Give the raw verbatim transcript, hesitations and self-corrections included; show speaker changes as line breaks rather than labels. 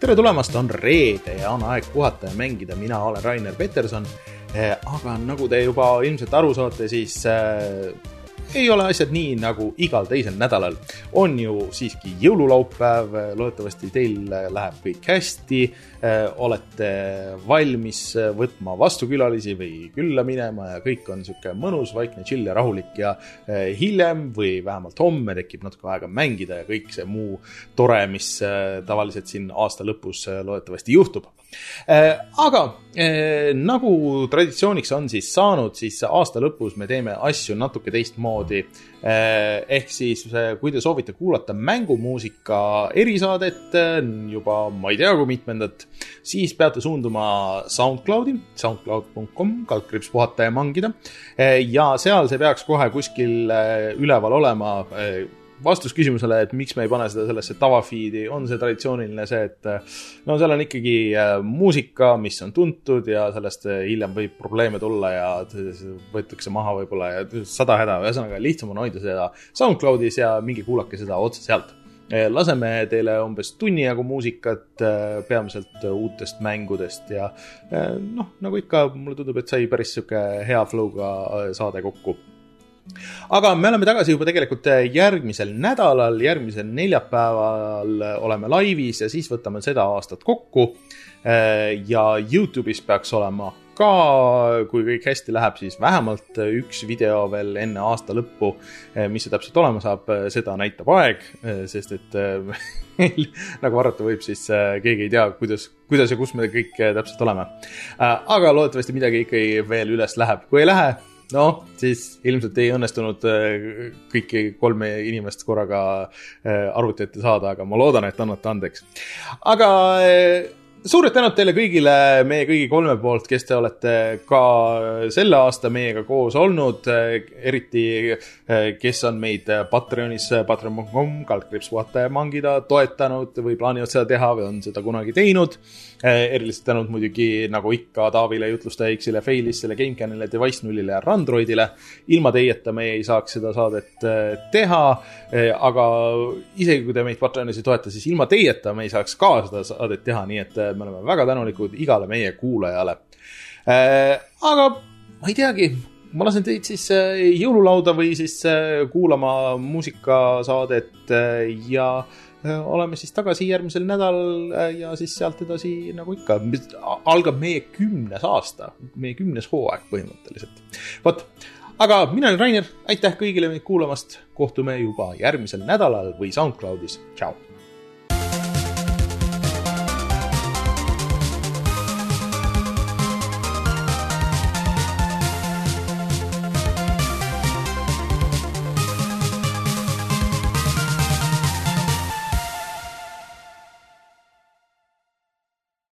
tere tulemast, on reede ja on aeg puhata ja mängida. Mina olen Rainer Peterson, aga nagu te juba ilmselt aru saate, siis äh, ei ole asjad nii nagu igal teisel nädalal. On ju siiski jõululaupäev, loodetavasti teil läheb kõik hästi, äh, olete valmis võtma vastukülalisi või külla minema ja kõik on siuke mõnus, vaikne, chill ja rahulik ja äh, hiljem või vähemalt homme tekib natuke aega mängida ja kõik see muu tore, mis äh, tavaliselt siin aasta lõpus äh, loodetavasti juhtub. Äh, aga äh, nagu traditsiooniks on siis saanud, siis aasta lõpus me teeme asju natuke teistmoodi. Äh, ehk siis, kui te soovite kuulata mängumuusika erisaadet juba ma ei tea kui mitmendat, siis peate suunduma SoundCloudi, soundcloud punkt com, kaldkriips puhata ja mangida. Äh, ja seal see peaks kohe kuskil äh, üleval olema. äh, Vastus küsimusele, et miks me ei pane seda sellesse tavafiidi, on see traditsiooniline see, et no seal on ikkagi muusika, mis on tuntud ja sellest hiljem võib probleeme tulla ja võetakse maha võib-olla ja sada häda. Ühesõnaga lihtsam on hoida seda SoundCloudis ja mingi kuulake seda otse sealt. Laseme teile umbes tunni jagu muusikat, peamiselt uutest mängudest ja noh, nagu ikka mulle tundub, et sai päris siuke hea flowga saade kokku. Aga me oleme tagasi juba tegelikult järgmisel nädalal, järgmisel neljapäeval oleme laivis ja siis võtame seda aastat kokku. Ja YouTube'is peaks olema ka, kui kõik hästi läheb, siis vähemalt üks video veel enne aasta lõppu. Mis see täpselt olema saab, seda näitab aeg, sest et nagu arvata võib, siis keegi ei tea, kuidas, kuidas ja kus me kõik täpselt oleme. Aga loodetavasti midagi ikka veel üles läheb. Kui ei lähe, no, siis ilmselt ei õnnestunud kõiki kolme inimest korraga arvuti ette saada, aga ma loodan, et annate andeks. Aga suured tänud teile kõigile, meie kõigi kolme poolt, kes te olete ka selle aasta meiega koos olnud, eriti kes on meid Patreonis, patreon punkt com, kaldkriips puhata ja mangida toetanud või plaanivad seda teha või on seda kunagi teinud. Eriliselt tänud muidugi nagu ikka Taavile, Jutlustaja X-ile, Failissele, GameCanile, Device nullile ja Randroidile. Ilma teieta me ei saaks seda saadet teha, aga isegi kui te meid Patreonis ei toeta, siis ilma teieta me ei saaks ka seda saadet teha, nii et me oleme väga tänulikud igale meie kuulajale. Aga ma ei teagi, ma lasen teid siis jõululauda või siis kuulama muusikasaadet ja oleme siis tagasi järgmisel nädalal ja siis sealt edasi nagu ikka algab meie kümnes aasta, meie kümnes hooaeg põhimõtteliselt. Vot, aga mina olen Rainer, aitäh kõigile meid kuulamast, kohtume juba järgmisel nädalal või SoundCloudis. Ciao!